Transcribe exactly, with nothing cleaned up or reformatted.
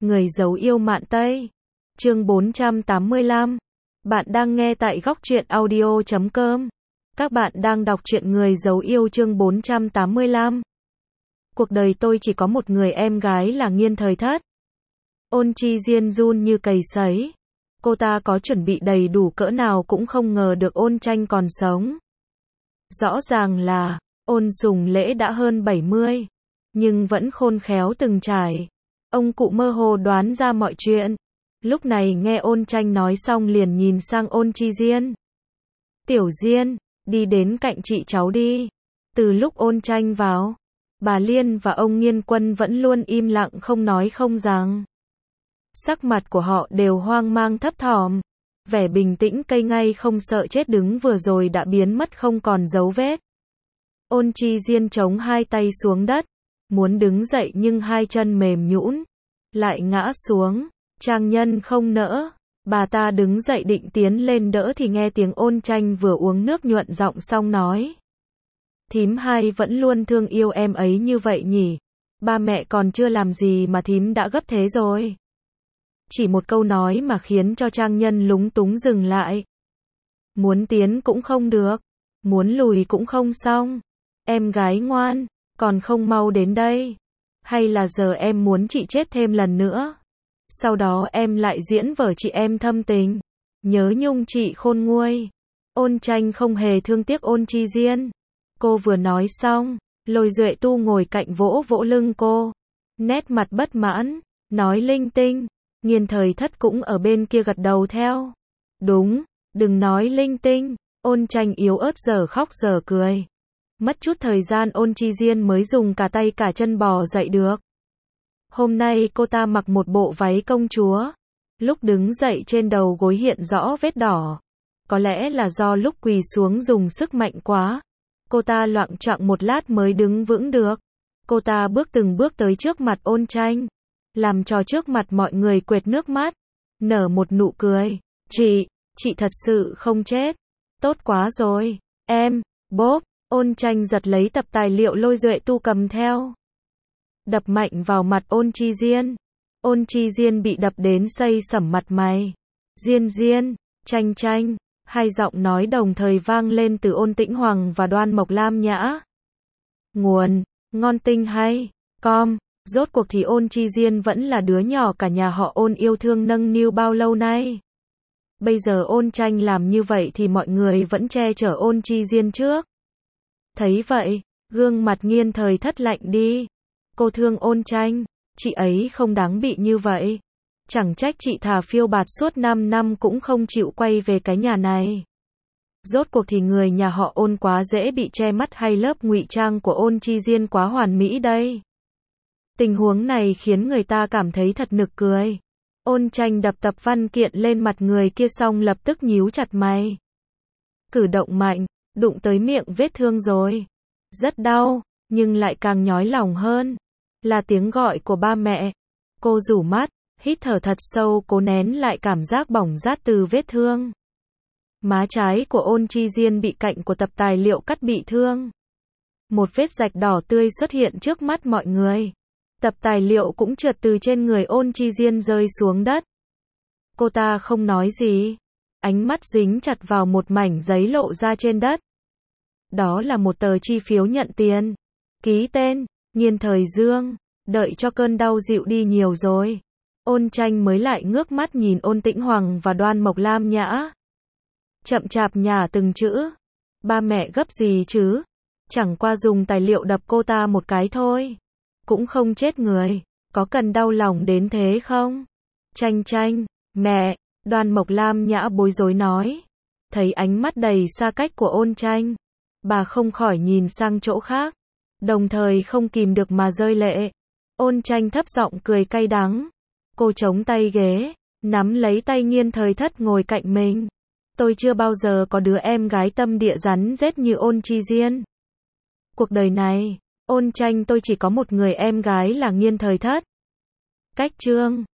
Người giấu yêu mạn Tây. Chương bốn trăm tám mươi lăm. Bạn đang nghe tại góc truyện audio chấm com. Các bạn đang đọc truyện Người giấu yêu chương bốn trăm tám mươi lăm. Cuộc đời tôi chỉ có một người em gái là Nghiên Thời Thất. Ôn Chi Diên run như cầy sấy. Cô ta có chuẩn bị đầy đủ cỡ nào cũng không ngờ được Ôn Tranh còn sống. Rõ ràng là, Ôn Sùng Lễ đã hơn bảy mươi, nhưng vẫn khôn khéo từng trải. Ông cụ mơ hồ đoán ra mọi chuyện. Lúc này nghe Ôn Tranh nói xong liền nhìn sang Ôn Chi Diên. Tiểu Diên, đi đến cạnh chị cháu đi. Từ lúc Ôn Tranh vào, bà Liên và ông Nghiên Quân vẫn luôn im lặng không nói không rằng. Sắc mặt của họ đều hoang mang thấp thỏm. Vẻ bình tĩnh cây ngay không sợ chết đứng vừa rồi đã biến mất không còn dấu vết. Ôn Chi Diên chống hai tay xuống đất, muốn đứng dậy nhưng hai chân mềm nhũn, lại ngã xuống. Trang Nhân không nỡ, bà ta đứng dậy định tiến lên đỡ thì nghe tiếng Ôn Tranh vừa uống nước nhuận giọng xong nói. Thím hai vẫn luôn thương yêu em ấy như vậy nhỉ? Ba mẹ còn chưa làm gì mà thím đã gấp thế rồi. Chỉ một câu nói mà khiến cho Trang Nhân lúng túng dừng lại. Muốn tiến cũng không được, muốn lùi cũng không xong. Em gái ngoan, còn không mau đến đây. Hay là giờ em muốn chị chết thêm lần nữa? Sau đó em lại diễn vở chị em thâm tình, nhớ nhung chị khôn nguôi. Ôn Tranh không hề thương tiếc Ôn Chi Diên. Cô vừa nói xong, Lôi Duệ Tu ngồi cạnh vỗ vỗ lưng cô, nét mặt bất mãn, nói linh tinh. Nghiên Thời Thất cũng ở bên kia gật đầu theo. Đúng, đừng nói linh tinh. Ôn Tranh yếu ớt giờ khóc giờ cười. Mất chút thời gian Ôn Chi Diên mới dùng cả tay cả chân bò dậy được. Hôm nay cô ta mặc một bộ váy công chúa. Lúc đứng dậy trên đầu gối hiện rõ vết đỏ. Có lẽ là do lúc quỳ xuống dùng sức mạnh quá. Cô ta loạng choạng một lát mới đứng vững được. Cô ta bước từng bước tới trước mặt Ôn Tranh, làm cho trước mặt mọi người quệt nước mắt, nở một nụ cười. Chị, chị thật sự không chết. Tốt quá rồi. Em, bốp. Ôn Tranh giật lấy tập tài liệu Lôi Duệ Tu cầm theo, đập mạnh vào mặt Ôn Chi Diên. Ôn Chi Diên bị đập đến xây sẩm mặt mày. Diên Diên, Tranh Tranh, hai giọng nói đồng thời vang lên từ Ôn Tĩnh Hoàng và Đoan Mộc Lam Nhã. Nguồn, ngon tinh hay, com. Rốt cuộc thì Ôn Chi Diên vẫn là đứa nhỏ cả nhà họ Ôn yêu thương nâng niu bao lâu nay. Bây giờ Ôn Tranh làm như vậy thì mọi người vẫn che chở Ôn Chi Diên trước. Thấy vậy, gương mặt Nghiên Thời Thất lạnh đi. Cô thương Ôn Tranh, chị ấy không đáng bị như vậy. Chẳng trách chị thà phiêu bạt suốt năm năm cũng không chịu quay về cái nhà này. Rốt cuộc thì người nhà họ Ôn quá dễ bị che mắt hay lớp ngụy trang của Ôn Chi Diên quá hoàn mỹ đây. Tình huống này khiến người ta cảm thấy thật nực cười. Ôn Tranh đập tập văn kiện lên mặt người kia xong lập tức nhíu chặt mày. Cử động mạnh, đụng tới miệng vết thương rồi. Rất đau, nhưng lại càng nhói lòng hơn. Là tiếng gọi của ba mẹ. Cô rủ mắt, hít thở thật sâu cố nén lại cảm giác bỏng rát từ vết thương. Má trái của Ôn Chi Diên bị cạnh của tập tài liệu cắt bị thương. Một vết rạch đỏ tươi xuất hiện trước mắt mọi người. Tập tài liệu cũng trượt từ trên người Ôn Chi Diên rơi xuống đất. Cô ta không nói gì. Ánh mắt dính chặt vào một mảnh giấy lộ ra trên đất. Đó là một tờ chi phiếu nhận tiền. Ký tên, Nghiên Thời Dương. Đợi cho cơn đau dịu đi nhiều rồi, Ôn Tranh mới lại ngước mắt nhìn Ôn Tĩnh Hoàng và Đoan Mộc Lam Nhã. Chậm chạp nhả từng chữ. Ba mẹ gấp gì chứ? Chẳng qua dùng tài liệu đập cô ta một cái thôi. Cũng không chết người. Có cần đau lòng đến thế không? Tranh Tranh, mẹ, Đoan Mộc Lam Nhã bối rối nói. Thấy ánh mắt đầy xa cách của Ôn Tranh, bà không khỏi nhìn sang chỗ khác, đồng thời không kìm được mà rơi lệ. Ôn Tranh thấp giọng cười cay đắng. Cô chống tay ghế, nắm lấy tay Nghiên Thời Thất ngồi cạnh mình. Tôi chưa bao giờ có đứa em gái tâm địa rắn rết như Ôn Chi Diên. Cuộc đời này, Ôn Tranh tôi chỉ có một người em gái là Nghiên Thời Thất. Cách chương